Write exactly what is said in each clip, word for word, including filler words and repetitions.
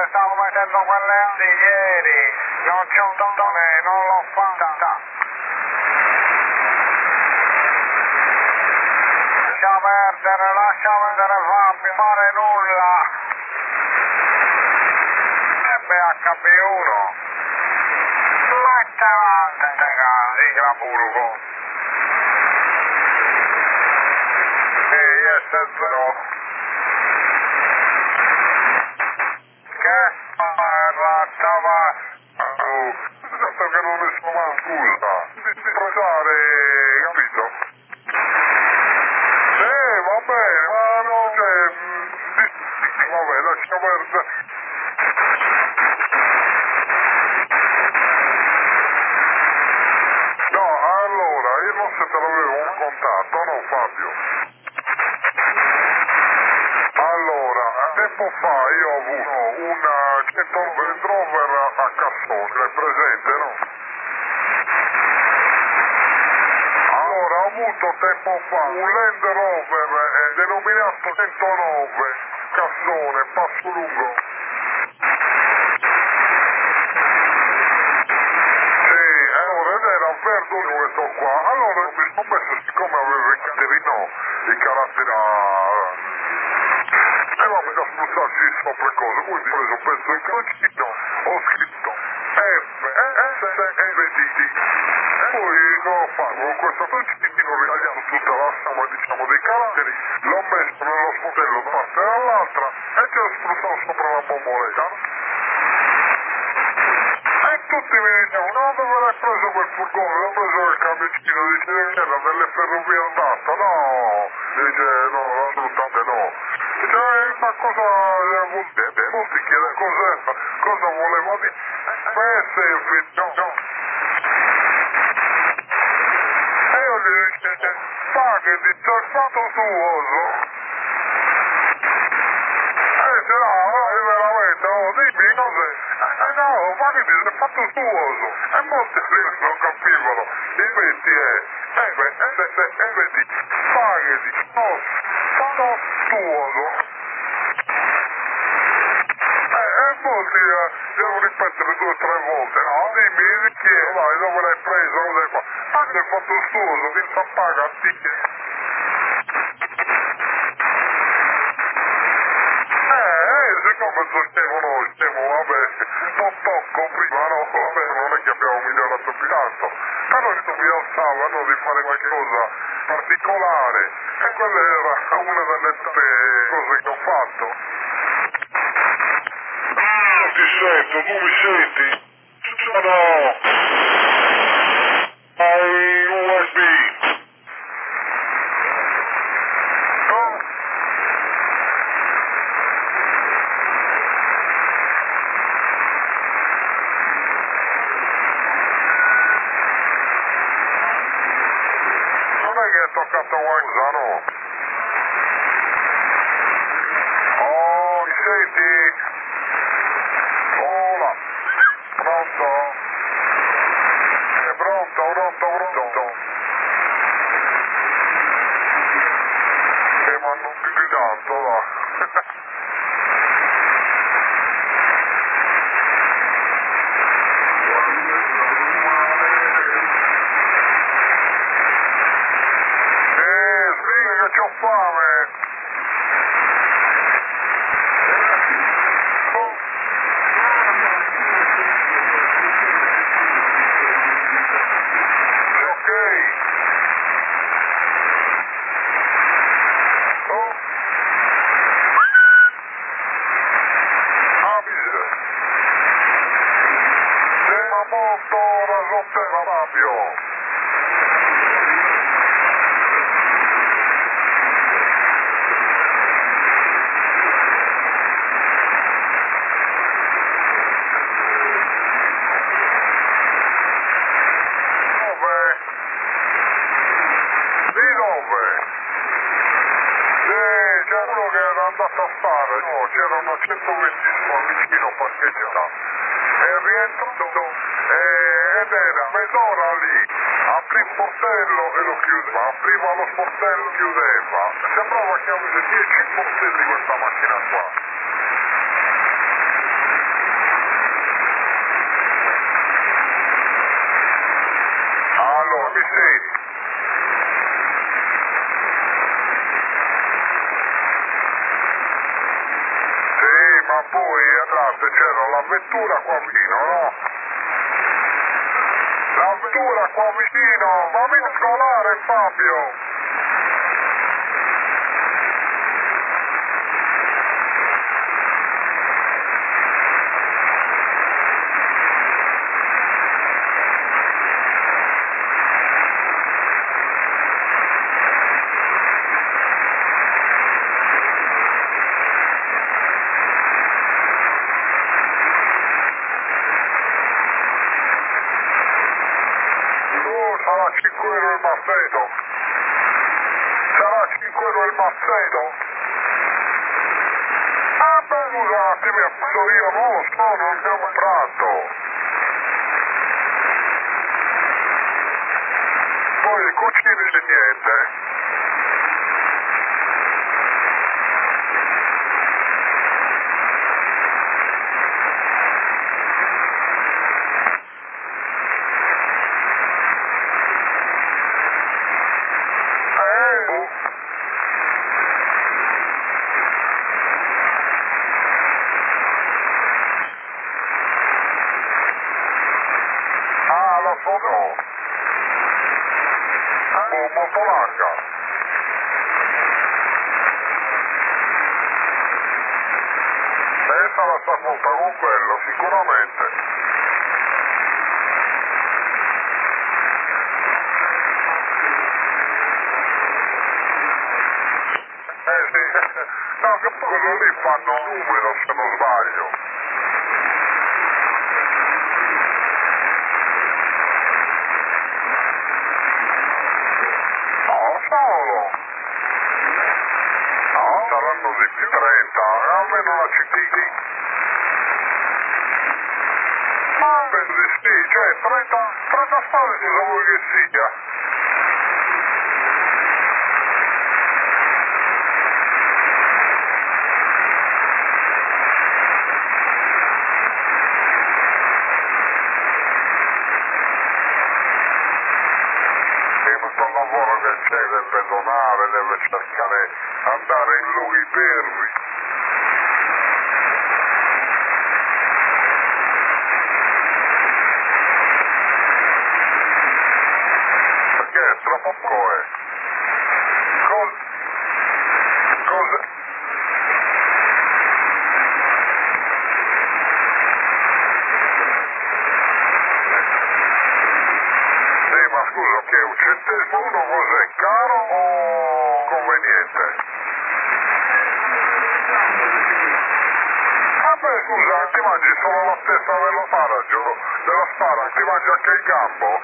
dove stavo mettendo quelle di ieri, non c'è un dondone, non l'ho fatta. Lascia perdere, lascia perdere Fabio, fare nulla. E B H B uno. Mette avanti, sigla Burgo. E S zero. Che parla, stava... Dato che non ne so mai, scusa. Di stracciare, capito? Sì, va bene, ma non c'è... Vabbè, lascia perdere. No, allora, io non so se te l'avevo un contatto, no Fabio? Allora, tempo fa io ho avuto una cento Land Rover a Cassone, l'hai presente, no? Allora, ho avuto tempo fa un Land Rover eh, denominato centonove, Cassone, Passo Lungo. Sì, allora, ed era verde questo qua. Allora, mi sono messo, siccome avevo i caratteri, no, i caratteri a... E vabbè, da spruzzarci sopra le cose, quindi ho preso un pezzo di carroncino, ho scritto F S R D D. Poi l'ho fatto con questo carroncino, ho ritagliato tutta la somma, diciamo, dei caratteri, l'ho messo nello sportello da parte dall'altra e ci ho spruzzato sopra la bomboletta. E tutti mi dicevano, no, dove l'hai preso quel furgone? L'ho preso quel camioncino, dice, era delle ferrovie andata, no, dice, no, assolutamente no. Dice, eh, ma cosa vuol dire? Molti chiedono cos'è, cosa voleva dire? P S F, no, no. E io gli dice, paghi di fatto suoso. Eh, se no, eh, veramente, oh, dimmi cos'è. Eh, no, ma che dice, è fatto suoso. E molti non capivano. Invece è, eh, beh, eh, se, eh, vedi, paghi, no, fatto suoso. Eh, e molti eh, devo ripetere due o tre volte. No, dimmi, di chi è, vai, dove l'hai preso, dove fa. Ma che è fatto suoso, ti fa pagare, ti siccome sostengono, stiamo, vabbè, un po' poco prima, no, vabbè, non è che abbiamo migliorato più tanto, però mi alzavano di fare qualcosa particolare e quella era una delle tante cose che ho fatto. Ah, ti sento, tu mi senti? Sono... hai U S B. No? Non è che è toccato qualcosa, no? Oh, mi senti? Hola. Pronto? È pronto, pronto, pronto? Eh, ma non più di tanto, va. Eh, sbriga che c'ho fame. Oh. Ok. Oh. Avise. Tema molto rasottera Fabio. Dove? Di dove? Sì, c'è uno che era andato a fare, no, c'erano centoventi vicino parcheggiato. E rientrato eh, ed era mezz'ora lì, aprì il sportello e lo chiudeva, apriva lo sportello e chiudeva. Sembrava che avesse dieci sportelli questa macchina qua. ma poi andate, c'era la vettura qua vicino, no? La vettura qua vicino, ma mi scolare Fabio! Sarà cinque euro il mazzetto. Sarà cinque euro il mazzetto. Ah beh, scusate, mi appunto io, non lo so, non abbiamo comprato. Poi cucini c'è niente. Ah, la foto. Oh, molto larga. Essa la sta fatta con quello, sicuramente. Eh sì, no, che poi quello lì fanno un numero se non sbaglio. No, solo. No, saranno di più trenta, almeno una C T D. Ma penso di sì, cioè trenta, trenta spade cosa vuoi che sia? E questo lavoro che c'è deve pedonare, deve cercare di andare in luoghi verdi. Perché è troppo poco, eh. Cosa? Cosa? Sì, ma scusa, che un centesimo uno cos'è? Caro o conveniente? Ah beh, scusa, ti mangi solo la testa dello sparaggio, dello spara, ti mangi anche il gambo?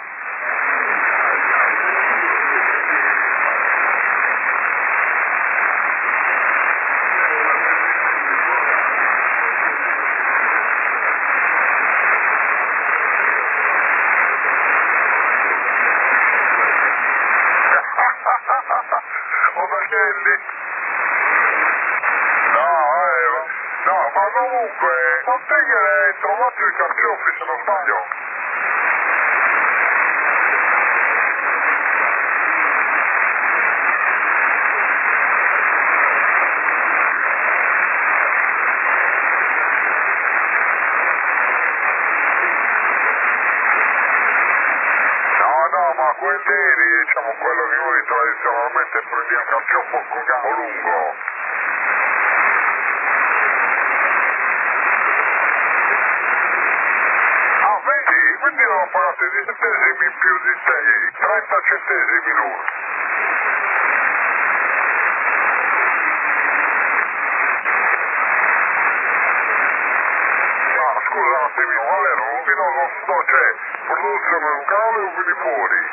O perché lì? No, eh, no, ma comunque, non te che hai trovato i carciofi se non sbaglio? No, no, ma quelli, diciamo, quello che noi tradizionalmente prendiamo carciofo con gambo lungo. Ah, vedi, quindi non pagate di centesimi in più di te, trenta centesimi l'uno. Ah, scusa un attimino, Valero, un vino non sto, cioè, produzione locale o vini fuori?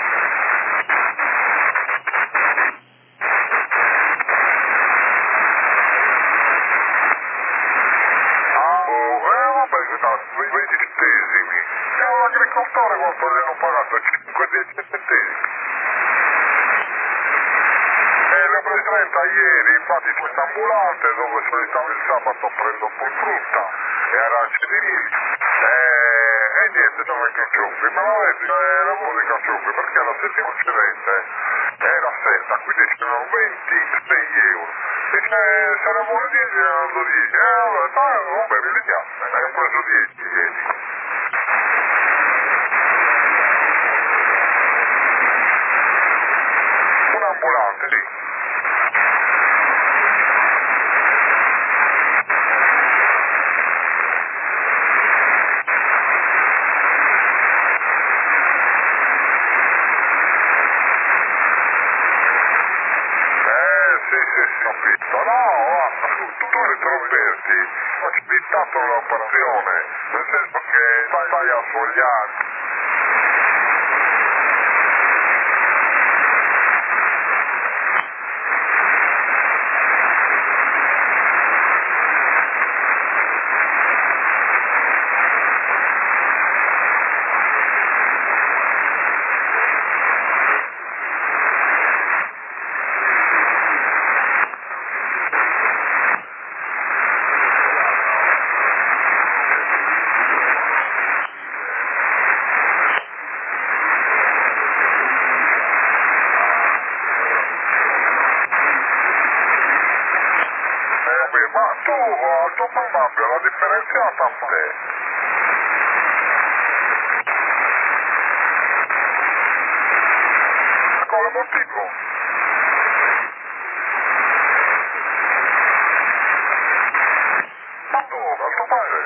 Ah, oh, eh, vabbè, guarda, venti centesimi. E all'agricoltore quanto gli hanno pagato? cinque dieci centesimi. E le presenta ieri, infatti questa ambulante dove solitamente il sabato prendo un po' di frutta e arance di lì e, e niente, sono i carciofi, ma la legge era un po' di carciofi perché la settimana precedente era setta, quindi c'erano ventisei euro. Dice, se ne vuole dieci, ne hanno dieci. Eh, allora, dai, vabbè, rivediamo. E ho preso dieci, vedi. Un'ambulante, sì. Eh, sì, sì, sì, ho visto. No, guarda, tu, tu ritroverti, ho splittato l'operazione, nel senso che stai a sfogliare. Eh, ma tu, il tuo mamma l'ha differenziata a te. Quale motivo? Ma dove? Al tuo padre?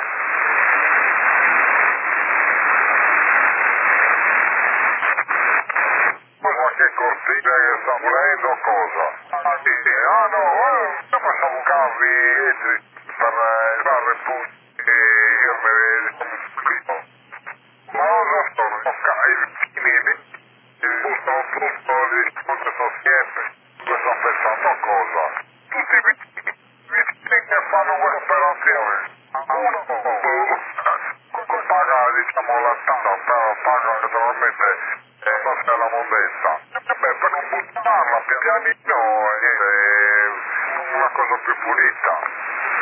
Ma qualche cortina che sta volendo cosa? Ah, sì, sì. Ah no, eh, io pensavo cavi vetri per eh, fare punti e irme come ma cosa sono? Ok, i vicini buttano tutto, li buttano sempre. Tu sto pensando a cosa? Tutti i vicini, vicini che fanno quell'operazione. Uno come paga diciamo la tassa, però paga naturalmente eh, non c'è la mondezza. E beh, per non buttarla pianino è una cosa più pulita.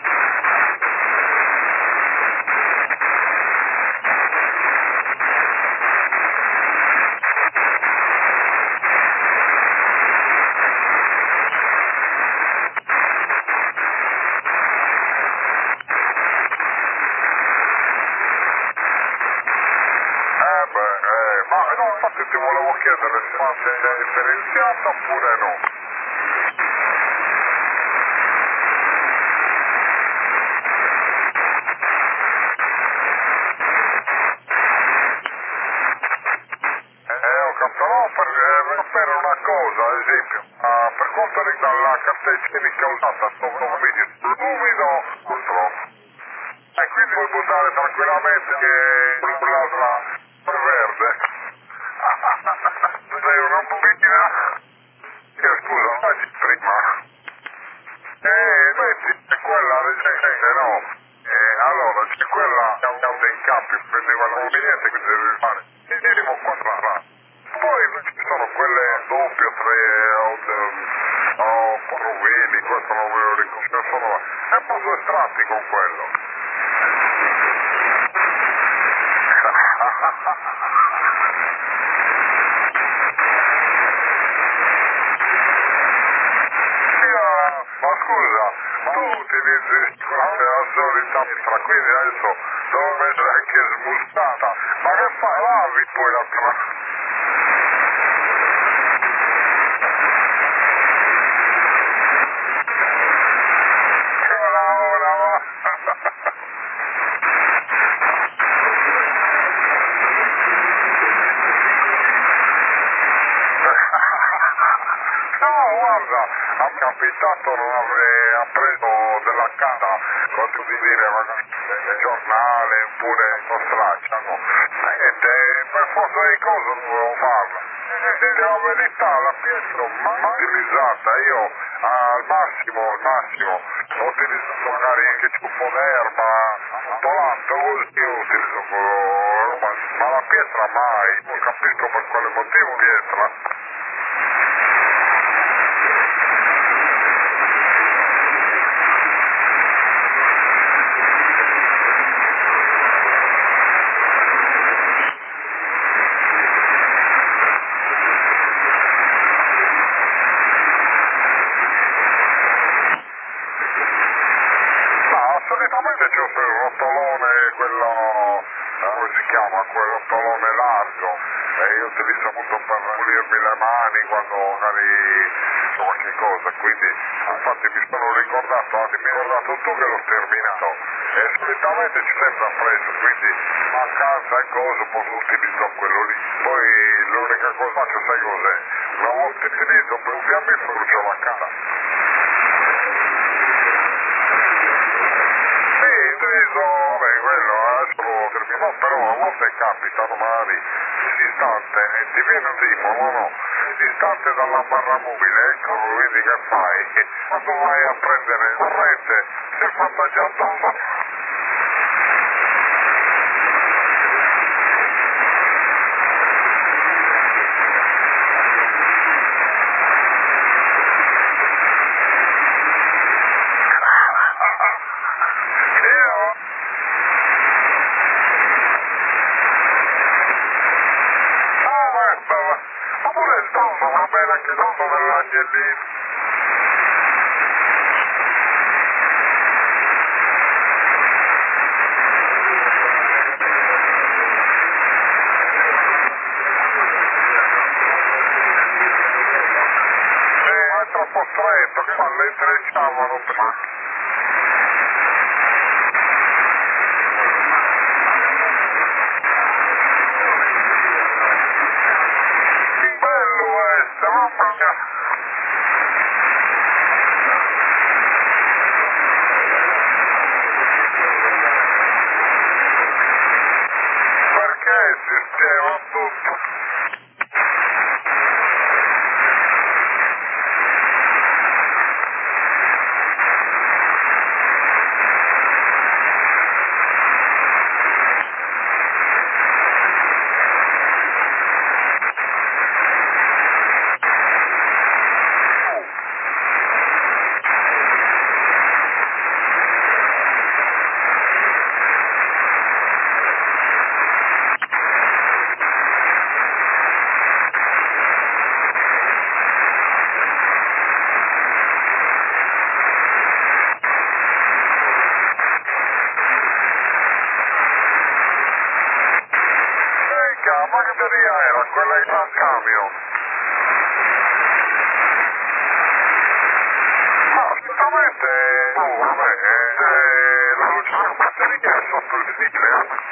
Eh beh, eh, ma no, infatti ti volevo chiedere se ma se è differenziata oppure no. Eh, ho capito, no, per, eh, per una cosa, ad esempio, ah, per quanto riguarda la carta igienica usata, dove vedi l'umido, purtroppo. E quindi puoi buttare tranquillamente che l'altra per verde. Sei una bambina. Io scusa, oggi prima. Eh, metti, c'è quella recente, no? Eh, allora, c'è quella che ha dei capi, prendeva il biglietto, quindi devi fare il minimo quadrato. Poi ci sono quelle doppie, tre o, o quattro veli, questo non ve lo ricordo, sono, è un po' due strati con quello. Io, ma scusa, tu utilizzi sicuramente la solita pietra, quindi adesso devo mettere anche smustata, ma che fai? Lavi poi la pietra. Bravo, bravo. No, guarda, ha capitato non avrei preso della casa, cosa di dire, magari il giornale oppure lo stracciano. Niente, per forza di cose non dovevo farla. E dire la verità, la pietra mai utilizzata, io al massimo, al massimo, ho utilizzato magari che c'è un po' d'erba, tolato così, io utilizzo roba, ma la pietra mai, non capisco per quale motivo pietra. a quel tolone largo e io utilizzo appunto per pulirmi le mani quando magari c'è qualche cosa, quindi infatti mi sono ricordato, mi hai ricordato tu che l'ho terminato e solitamente ci sempre appreso, quindi a casa e cose posso utilizzare quello lì. Poi l'unica cosa che faccio, sai cos'è? Una volta finito per un fiammifero brucio la cara. Sì, utilizzo, vabbè, quello adesso l'ho terminato, però a volte capitano magari distante e ti viene un tipo, no no, distante dalla barra mobile, ecco, quindi che fai? Quando vai a prendere corrente, si è fatta già addosso. Ma pure il tonno, va bene anche il tonno dell'agnellino. Eh, ma è troppo stretto, che fa, le intrecciavano prima. Bello questo, mamma mia. Perché sistema tutto? La batteria era quella in San Camion. Ma assolutamente, oh, vabbè, eh, la luce della batteria è sotto il stile, eh.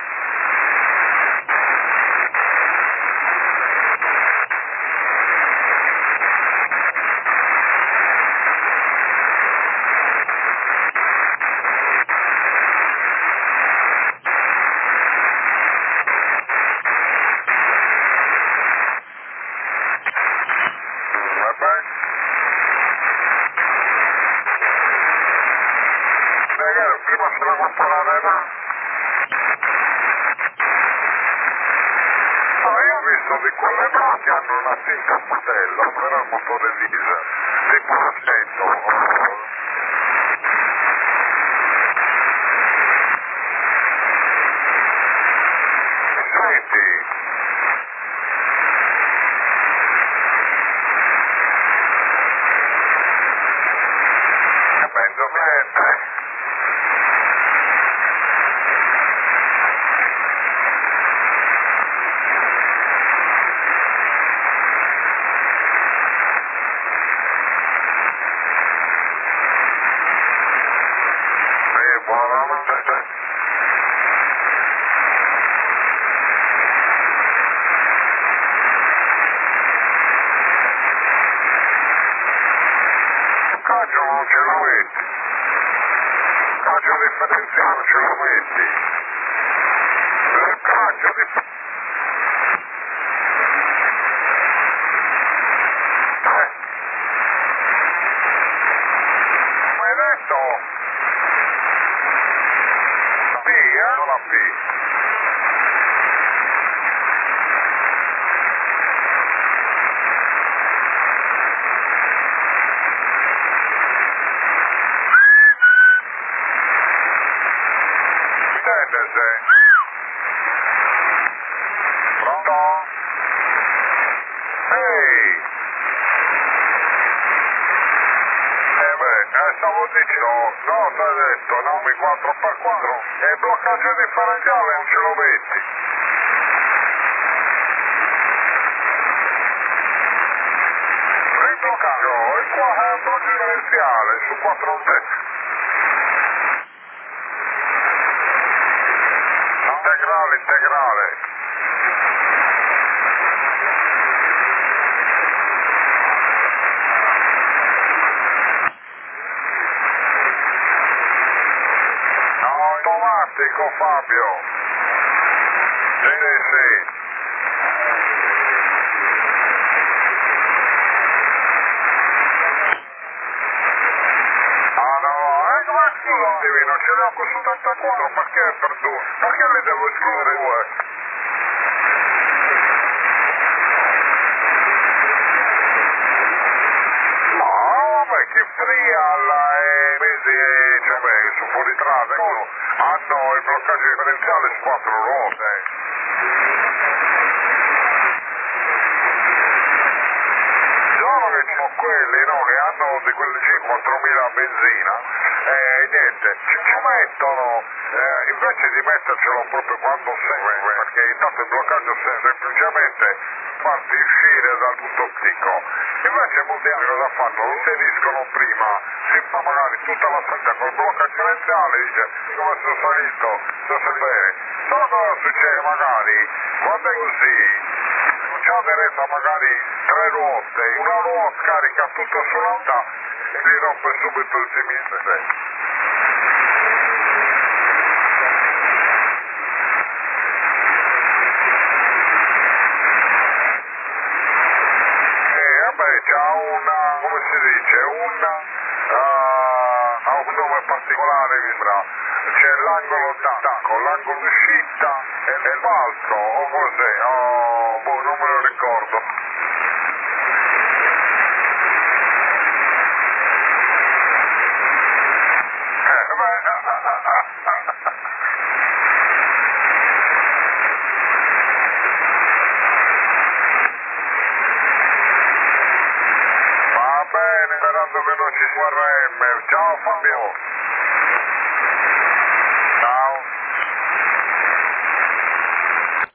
Prima se la comprare, ma... No, io ho visto di quelle là che hanno una tinta a modello, però il motore diesel, tipo cento. Senti, capendo niente. Buonanotte. Il caggio non ce lo metti. Il caggio differenziale ce lo metti. Il caggio differenziale. Eh. Ma hai detto? B, eh? Non la B. Intendese? Pronto? Ehi! Eh beh, eh, stavo dicendo, no, ti ho detto, Naomi quattro per quattro, e il bloccaggio differenziale non ce lo metti. il bloccaggio, e qua è un blocco differenziale su quattro tre. Integrale, integrale. No, automatico Fabio. Sì, sì. Ah no, eh come scusa divino, ce l'ho con settantaquattro, perché per due? Perché le devo escludere due? No, vabbè, che trial e mesi, cioè beh, su fuori strada, no, hanno il bloccaggio differenziale su quattro ruote. Solo che sono quelli, no, che hanno di quelli cinquantamila a benzina e niente, ci, ci mettono, eh, invece di mettercelo proprio quando serve, perché intanto il bloccaggio serve semplicemente farti uscire dal punto picco. Invece molti altri cosa fanno? Lo inseriscono prima, si fa magari tutta la salita col blocco differenziale, dice come sono salito, sto sapere. Solo cosa succede magari, quando è così, c'è aderenta magari tre ruote, una ruota scarica tutto sull'altra e gli rompe subito il sinistre. E vabbè c'ha una, come si dice, una, uh, ha un nome particolare vibra, c'è l'angolo d'attacco, l'angolo d'uscita e il balzo, o cos'è, oh, boh, non me lo ricordo. Va bene, sperando che non ci sia R M. Ciao Fabio.